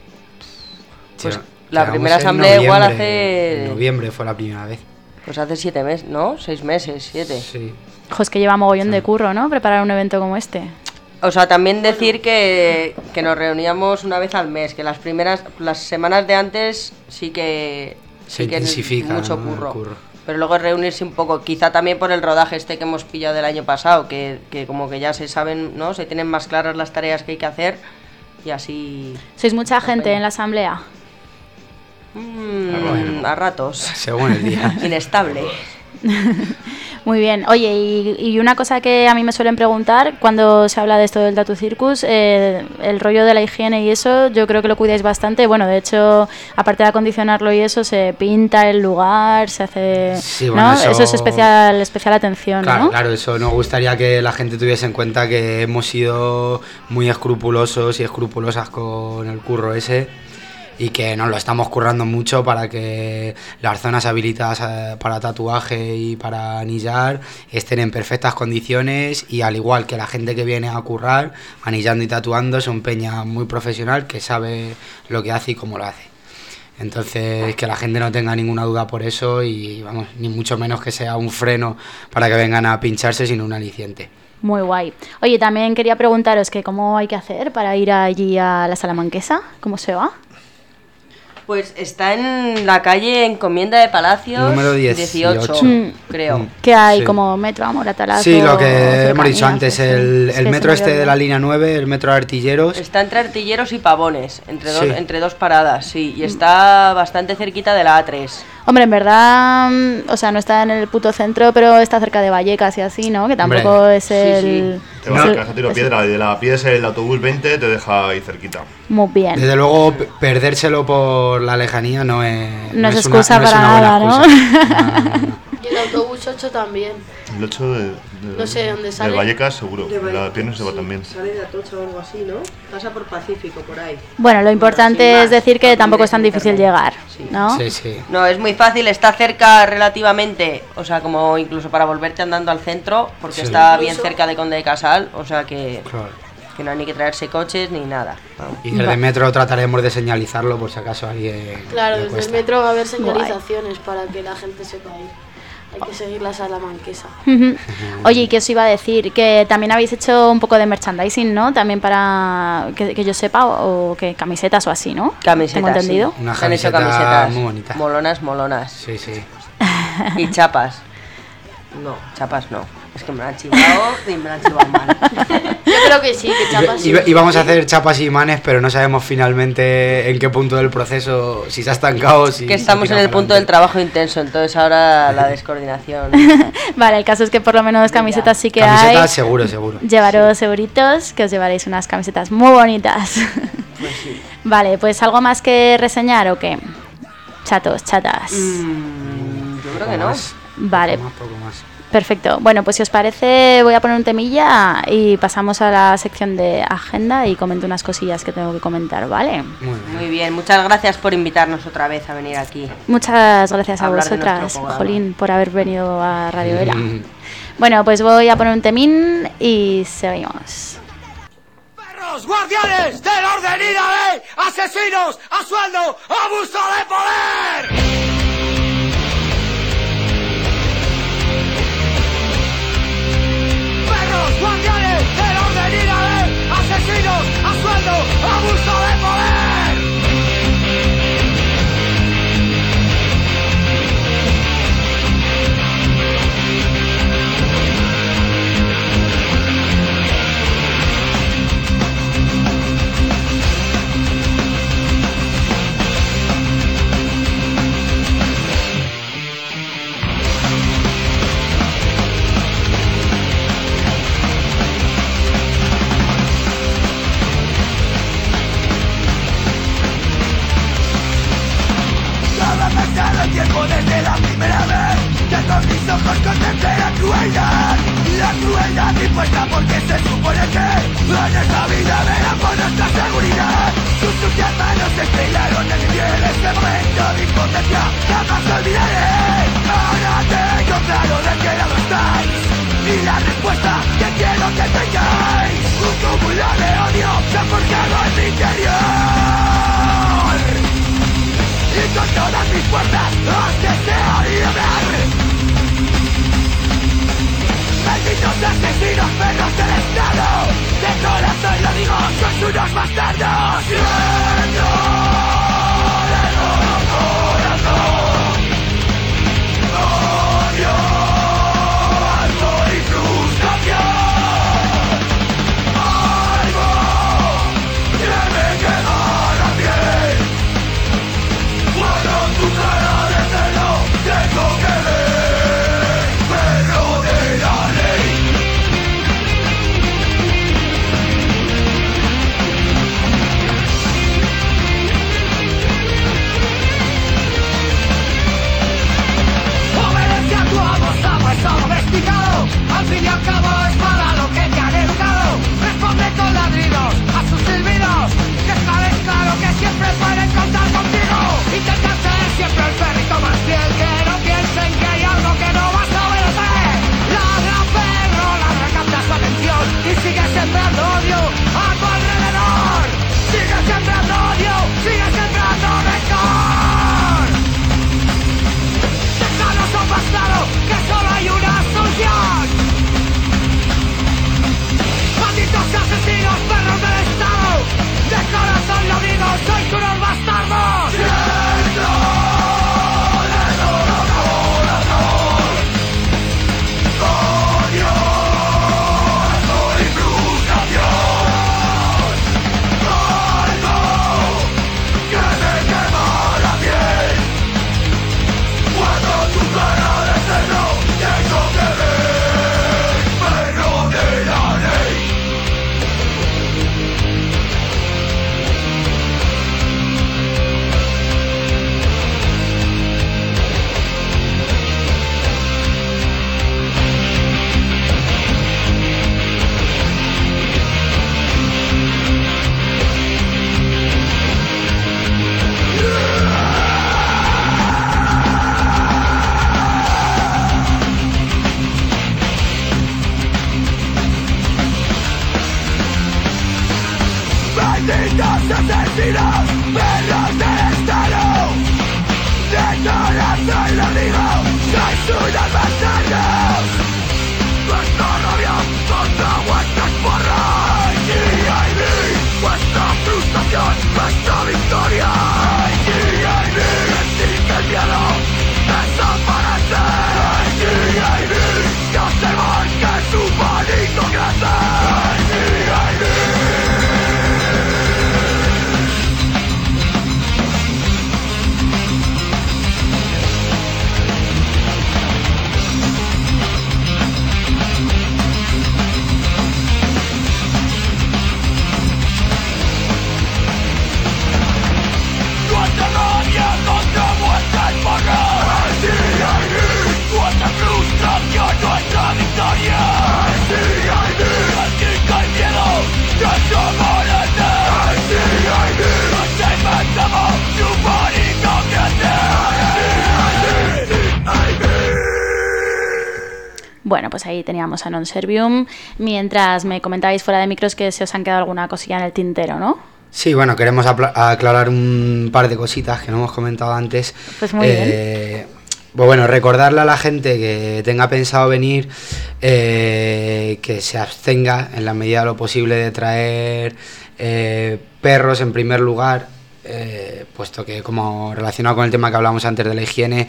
Pues Sí, la quedamos primera en asamblea igual En hace... noviembre fue la primera vez. Pues hace 7 meses, ¿no? 6 meses, 7. Sí. Jo, es que lleva mogollón de curro, ¿no? Preparar un evento como este. O sea, también decir que nos reuníamos una vez al mes, que las semanas de antes sí que Se sí que es intensifica, mucho ¿no?, el curro. curro. Pero luego reunirse un poco, quizá también por el rodaje este que hemos pillado del año pasado, que como que ya se saben, ¿no? Se tienen más claras las tareas que hay que hacer y así... ¿Sois mucha gente en la asamblea? Bueno. A ratos. Según el día. Inestable. Muy bien. Oye, y una cosa que a mí me suelen preguntar cuando se habla de esto del Tatu Circus, el rollo de la higiene y eso, yo creo que lo cuidáis bastante. Bueno, de hecho, aparte de acondicionarlo y eso, se pinta el lugar, se hace... Sí, bueno, ¿no? eso- Eso es especial atención, Claro, ¿no? claro, eso nos gustaría que la gente tuviese en cuenta que hemos sido muy escrupulosos y escrupulosas con el curro ese y que nos lo estamos currando mucho para que las zonas habilitadas para tatuaje y para anillar estén en perfectas condiciones y al igual que la gente que viene a currar, anillando y tatuando, son peña muy profesional que sabe lo que hace y cómo lo hace. Entonces, que la gente no tenga ninguna duda por eso y, vamos, ni mucho menos que sea un freno para que vengan a pincharse, sino un aliciente. Muy guay. Oye, también quería preguntaros que cómo hay que hacer para ir allí a la Salamanquesa, ¿cómo se va? Pues está en la calle Encomienda de Palacios Número 18. creo. Que hay Sí. como metro a Moratalazo. Sí, lo que hemos dicho cercanías, antes, sí. el Es que metro se me este había de la olvidado. línea 9, el metro de Artilleros. Está entre Artilleros y Pavones, Sí. entre dos paradas, sí. Y está bastante cerquita de la A3. Hombre, en verdad, o sea, no está en el puto centro, pero está cerca de Vallecas y así, ¿no? Que tampoco Hombre, es el... Te vas es a el- casa tiro es- piedra y de la pies el autobús 20 te deja ahí cerquita. Muy bien. Desde luego, perdérselo por la lejanía no es... No es una- excusa no es para una buena nada, ¿no? excusa. No. Y el autobús 8 también. El 8 de No sé dónde sale. De Vallecas seguro, la pierna se va también. Sale de Atocha o algo así, ¿no? Pasa por Pacífico, por ahí. Bueno, lo importante sin más, es decir que también tampoco es es tan difícil internet. llegar, Sí. ¿no? Sí, sí. No, es muy fácil, está cerca relativamente, o sea, como incluso para volverte andando al centro, porque Sí. está bien cerca de Conde de Casal, o sea que no hay ni que traerse coches ni nada. Vamos. Y desde el metro trataremos de señalizarlo por si acaso a alguien Claro, le desde cuesta. el metro va a haber señalizaciones para que la gente sepa ir. Hay que seguir la salamanquesa. Ujú. Oye, ¿y qué os iba a decir? Que también habéis hecho un poco de merchandising, ¿no? También para que yo sepa, o que camisetas o así, ¿no? Camisetas, ¿Tengo entendido? sí. Una Se han hecho camiseta camisetas muy bonita. Molonas. Sí, sí. Y chapas. No, chapas no. Es que me la han chivado y me la han chivado mal. Yo creo que sí, que chapas sí. Íbamos a hacer chapas y imanes, pero no sabemos finalmente en qué punto del proceso, si se ha estancado o si... Que estamos se en tira el punto para del trabajo intenso, entonces ahora la descoordinación. Vale, el caso es que por lo menos camisetas sí que Camisetas hay. seguro, seguro. Llevaros seguritos, que os llevaréis unas camisetas muy bonitas. Pues sí. Vale, pues ¿algo más que reseñar o qué? Chatos, chatas. Yo creo que Poco no. más, Vale. Poco más. Perfecto. Bueno, pues si os parece voy a poner un temilla y pasamos a la sección de agenda y comento unas cosillas que tengo que comentar, ¿vale? Muy bien, muchas gracias por invitarnos otra vez a venir aquí. Muchas gracias a Hablar de vosotras, nuestro programa. Jolín, por haber venido a Radio Vela. Bueno, pues voy a poner un temín y seguimos. ¡Perros guardianes del orden y la ley! ¡Asesinos a sueldo! ¡Abuso de poder! ¡Perros guardianes del orden y la ley! ¡Asesinos a sueldo! ¡Abuso de poder! El tiempo desde la primera vez que con mis ojos contemplé la crueldad impuesta porque se supone que en esta vida verán por nuestra seguridad. Sus sucias manos se estrellaron en mi piel, ese momento de impotencia jamás olvidaré. Ahora tengo claro de qué lado estáis y la respuesta que quiero que tengáis. Un cúmulo de odio se ha forjado en mi interior y con todas mis fuerzas os deseo librar. Malditos asesinos, perros del Estado, de corazón lo digo, sois unos bastardos. Siento de todo corazón odio, algo y frustración. Algo que me quedará bien. Cuando tu cara de cerdo tengo que ver, perro de la ley. Bueno, pues ahí teníamos a Non Servium, mientras me comentabais fuera de micros que se os han quedado alguna cosilla en el tintero, ¿no? Sí, bueno, queremos aclarar un par de cositas que no hemos comentado antes. Pues muy bien. Pues bueno, recordarle a la gente que tenga pensado venir que se abstenga en la medida de lo posible de traer perros en primer lugar, puesto que, como relacionado con el tema que hablamos antes de la higiene,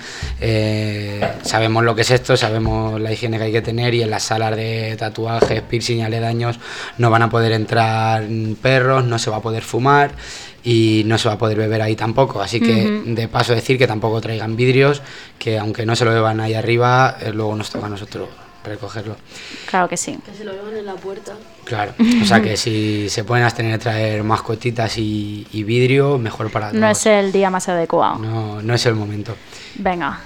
sabemos lo que es esto, sabemos la higiene que hay que tener, y en las salas de tatuajes, piercing y aledaños no van a poder entrar perros, no se va a poder fumar y no se va a poder beber ahí tampoco, así que de paso decir que tampoco traigan vidrios, que aunque no se lo beban ahí arriba, luego nos toca a nosotros recogerlo. Claro que sí. Que se lo llevan en la puerta. Claro, o sea que si se pueden abstener de traer mascotitas y vidrio, mejor para todos. No es el día más adecuado. No es el momento. Venga.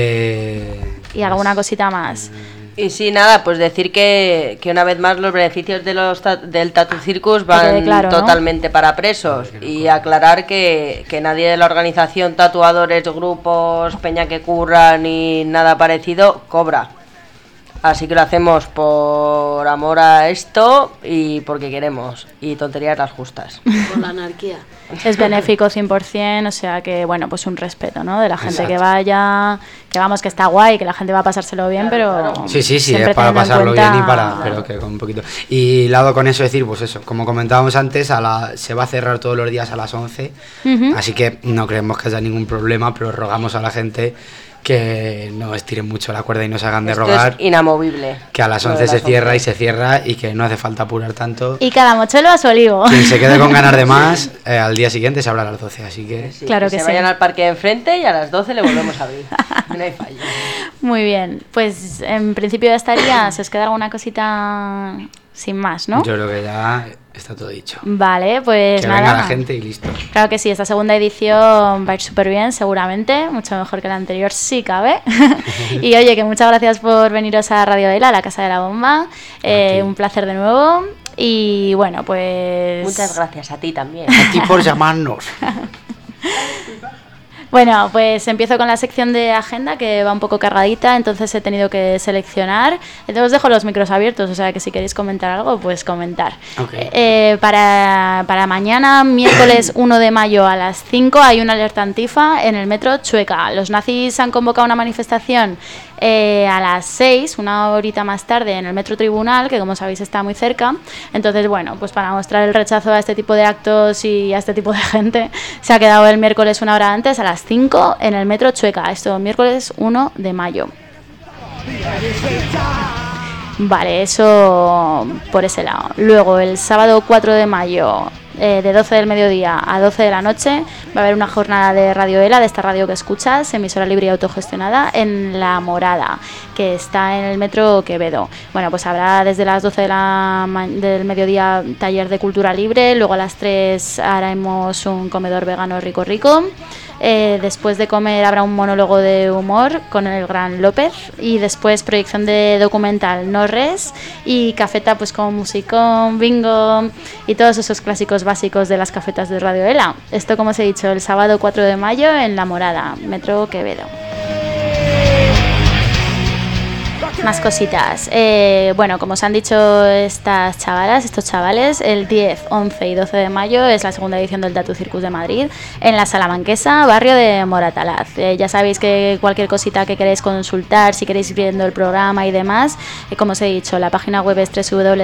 ¿Y alguna cosita más? Y sí, nada, pues decir que una vez más los beneficios del Tattoo Circus van claro, totalmente, ¿no?, para presos, y aclarar que nadie de la organización, tatuadores, grupos, peña que curra ni nada parecido cobra. Así que lo hacemos por amor a esto y porque queremos, y tonterías las justas. Por la anarquía. Es benéfico 100%, o sea que, bueno, pues un respeto, ¿no? De la gente. Exacto. Que vaya, que vamos, que está guay, que la gente va a pasárselo bien, pero... Sí, es para pasarlo bien y para... Pero que con un poquito... Y lado con eso decir, pues eso, como comentábamos antes, se va a cerrar todos los días a las 11, así que no creemos que haya ningún problema, pero rogamos a la gente que no estiren mucho la cuerda y no se hagan de rogar. Es inamovible. Que a las 11 se cierra y se cierra, y que no hace falta apurar tanto. Y cada mochuelo a su olivo. Quien se quede con ganas de más, al día siguiente se abre a las 12, así que... Sí, claro que se sí. Vayan al parque de enfrente y a las 12 le volvemos a abrir. No hay fallo. Muy bien, pues en principio ya estaría. ¿Se os queda alguna cosita sin más, no? Yo creo que ya está todo dicho. Vale, pues que nada. venga la gente y listo. Claro que sí, esta segunda edición va a ir súper bien, seguramente, mucho mejor que la anterior, si cabe. Y oye, que muchas gracias por veniros a Radio Ela, a la Casa de la Bomba. Un placer de nuevo. Y bueno, pues... Muchas gracias a ti también. A ti por llamarnos. Bueno, pues empiezo con la sección de agenda, que va un poco cargadita, entonces he tenido que seleccionar. Entonces os dejo los micros abiertos, o sea que si queréis comentar algo, pues comentar. Okay. Para mañana, miércoles 1 de mayo a las 5, hay una alerta antifa en el metro Chueca. Los nazis han convocado una manifestación a las 6, una horita más tarde, en el metro Tribunal, que como sabéis está muy cerca. Entonces, bueno, pues para mostrar el rechazo a este tipo de actos y a este tipo de gente, se ha quedado el miércoles una hora antes, a las 5, en el metro Chueca. Esto miércoles 1 de mayo. Vale, eso por ese lado. Luego, el sábado 4 de mayo, de 12 del mediodía a 12 de la noche, va a haber una jornada de Radio Ela, de esta radio que escuchas, emisora libre y autogestionada, en La Morada, que está en el metro Quevedo. Bueno, pues habrá desde las 12 del mediodía taller de cultura libre, luego a las 3 haremos un comedor vegano rico. Después de comer habrá un monólogo de humor con el gran López, y después proyección de documental No Res y cafeta, pues con musicón, bingo y todos esos clásicos básicos de las cafetas de Radio Ela. Esto, como os he dicho, el sábado 4 de mayo en La Morada, metro Quevedo. Más cositas. Bueno, como os han dicho estas chavalas, estos chavales, el 10, 11 y 12 de mayo es la segunda edición del Tattoo Circus de Madrid, en la Salamanquesa, barrio de Moratalaz. Ya sabéis que cualquier cosita que queréis consultar, si queréis ir viendo el programa y demás, como os he dicho, la página web es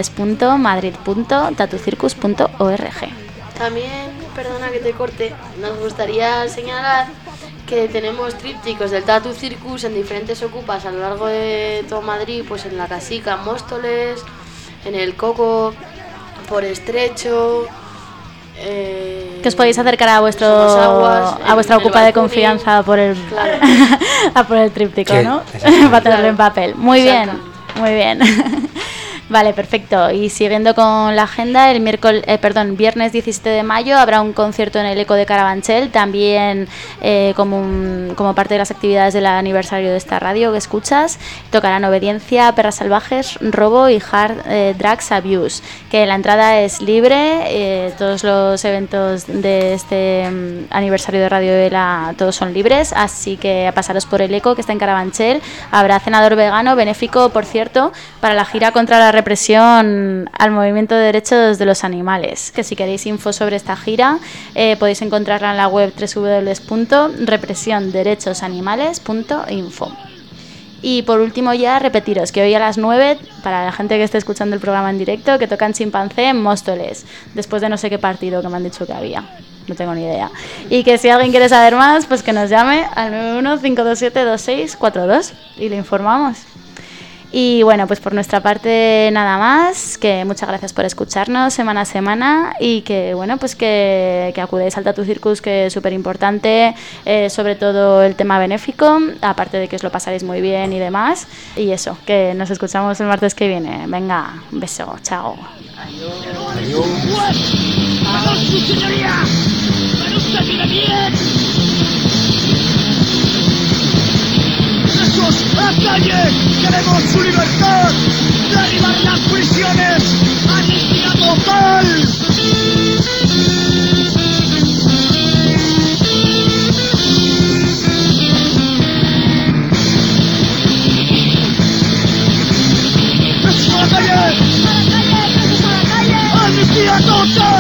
www.madrid.tattocircus.org. También, perdona que te corte, nos gustaría señalar que tenemos trípticos del Tattoo Circus en diferentes ocupas a lo largo de todo Madrid, pues en la Casica, Móstoles, en el Coco, por Estrecho. Que os podéis acercar a vuestra ocupa de confianza por el, claro. Por el tríptico, ¿no? Para tenerlo en papel. Muy bien, muy bien. Vale, perfecto. Y siguiendo con la agenda, el viernes 17 de mayo habrá un concierto en el Eco de Carabanchel, también como parte de las actividades del aniversario de esta radio que escuchas. Tocarán Obediencia, Perras Salvajes, Robo y Hard Drugs Abuse, que la entrada es libre. Todos los eventos de este aniversario de Radio Vela, todos son libres, así que a pasaros por el Eco, que está en Carabanchel. Habrá cenador vegano, benéfico, por cierto, para la gira contra la represión al movimiento de derechos de los animales, que si queréis info sobre esta gira podéis encontrarla en la web www.represionderechosanimales.info. Y por último ya repetiros que hoy a las 9, para la gente que esté escuchando el programa en directo, que tocan Chimpancé en Móstoles, después de no sé qué partido que me han dicho que había, no tengo ni idea. Y que si alguien quiere saber más, pues que nos llame al 915272642 y le informamos. Y bueno, pues por nuestra parte nada más, que muchas gracias por escucharnos semana a semana y que bueno, pues que acudáis al Tattoo Circus, que es súper importante, sobre todo el tema benéfico, aparte de que os lo pasaréis muy bien y demás. Y eso, que nos escuchamos el martes que viene. Venga, un beso, chao. Adiós. Su señoría, pero usted vive bien. ¡Presos a la calle! ¡Queremos su libertad! ¡Derribar las prisiones! ¡Amnistía total! ¡Presos a la calle! ¡Amnistía total!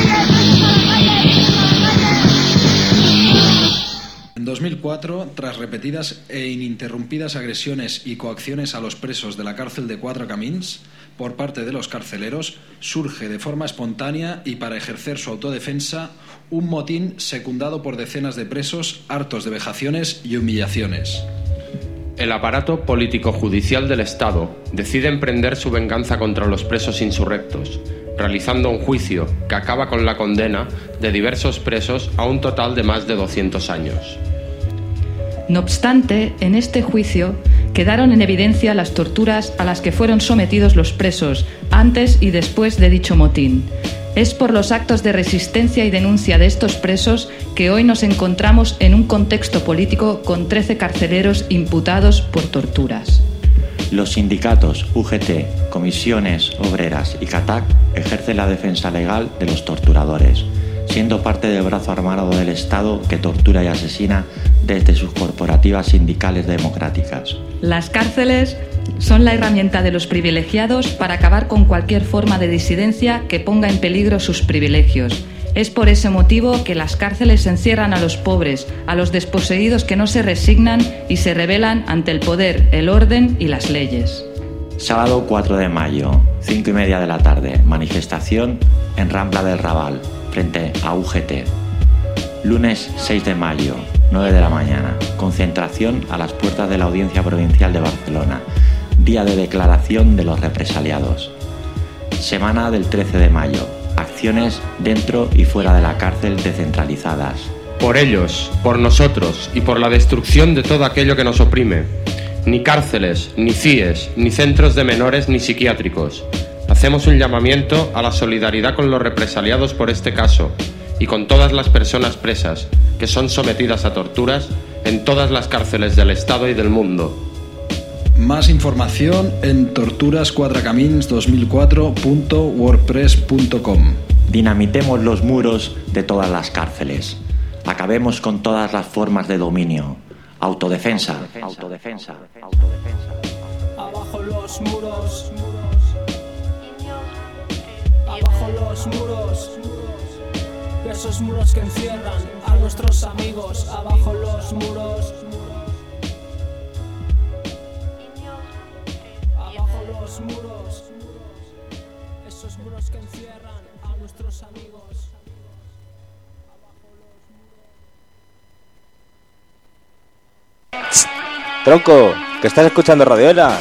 En 2004, tras repetidas e ininterrumpidas agresiones y coacciones a los presos de la cárcel de Quatre Camins por parte de los carceleros, surge de forma espontánea y para ejercer su autodefensa un motín secundado por decenas de presos hartos de vejaciones y humillaciones. El aparato político-judicial del Estado decide emprender su venganza contra los presos insurrectos, realizando un juicio que acaba con la condena de diversos presos a un total de más de 200 años. No obstante, en este juicio quedaron en evidencia las torturas a las que fueron sometidos los presos antes y después de dicho motín. Es por los actos de resistencia y denuncia de estos presos que hoy nos encontramos en un contexto político con 13 carceleros imputados por torturas. Los sindicatos UGT, Comisiones Obreras y CATAC ejercen la defensa legal de los torturadores, siendo parte del brazo armado del Estado que tortura y asesina desde sus corporativas sindicales democráticas. Las cárceles son la herramienta de los privilegiados para acabar con cualquier forma de disidencia que ponga en peligro sus privilegios. Es por ese motivo que las cárceles encierran a los pobres, a los desposeídos que no se resignan y se rebelan ante el poder, el orden y las leyes. Sábado 4 de mayo, 5:30 de la tarde, manifestación en Rambla del Raval, frente a UGT. Lunes 6 de mayo, 9 de la mañana, concentración a las puertas de la Audiencia Provincial de Barcelona, día de declaración de los represaliados. Semana del 13 de mayo, acciones dentro y fuera de la cárcel descentralizadas. Por ellos, por nosotros y por la destrucción de todo aquello que nos oprime. Ni cárceles, ni CIEs, ni centros de menores, ni psiquiátricos. Hacemos un llamamiento a la solidaridad con los represaliados por este caso y con todas las personas presas que son sometidas a torturas en todas las cárceles del Estado y del mundo. Más información en torturascuatracamins2004.wordpress.com. Dinamitemos los muros de todas las cárceles. Acabemos con todas las formas de dominio. Autodefensa. Autodefensa. Autodefensa. Abajo los muros. Abajo los muros. Esos muros que encierran a nuestros amigos. Abajo los muros. Abajo los muros. Esos muros que encierran a nuestros amigos. Tronco, que estás escuchando Radioela.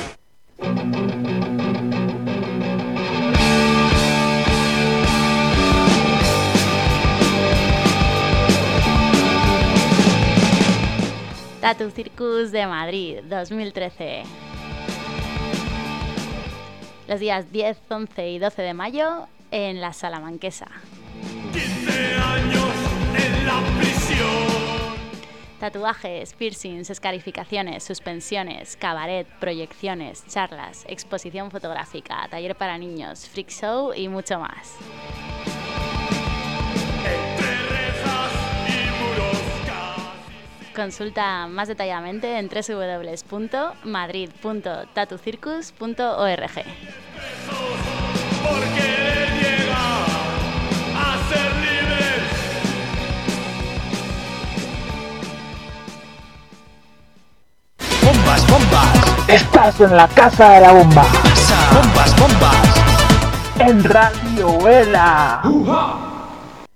Tattoo Circus de Madrid, 2013. los días 10, 11 y 12 de mayo en la Salamanquesa. 15 años en la prisión. Tatuajes, piercings, escarificaciones, suspensiones, cabaret, proyecciones, charlas, exposición fotográfica, taller para niños, freak show y mucho más. Consulta más detalladamente en www.madrid.tatucircus.org. Porque llega a ser libres. Bombas, bombas. Estás en la casa de la bomba. Bombas, bombas. En Radio Vela.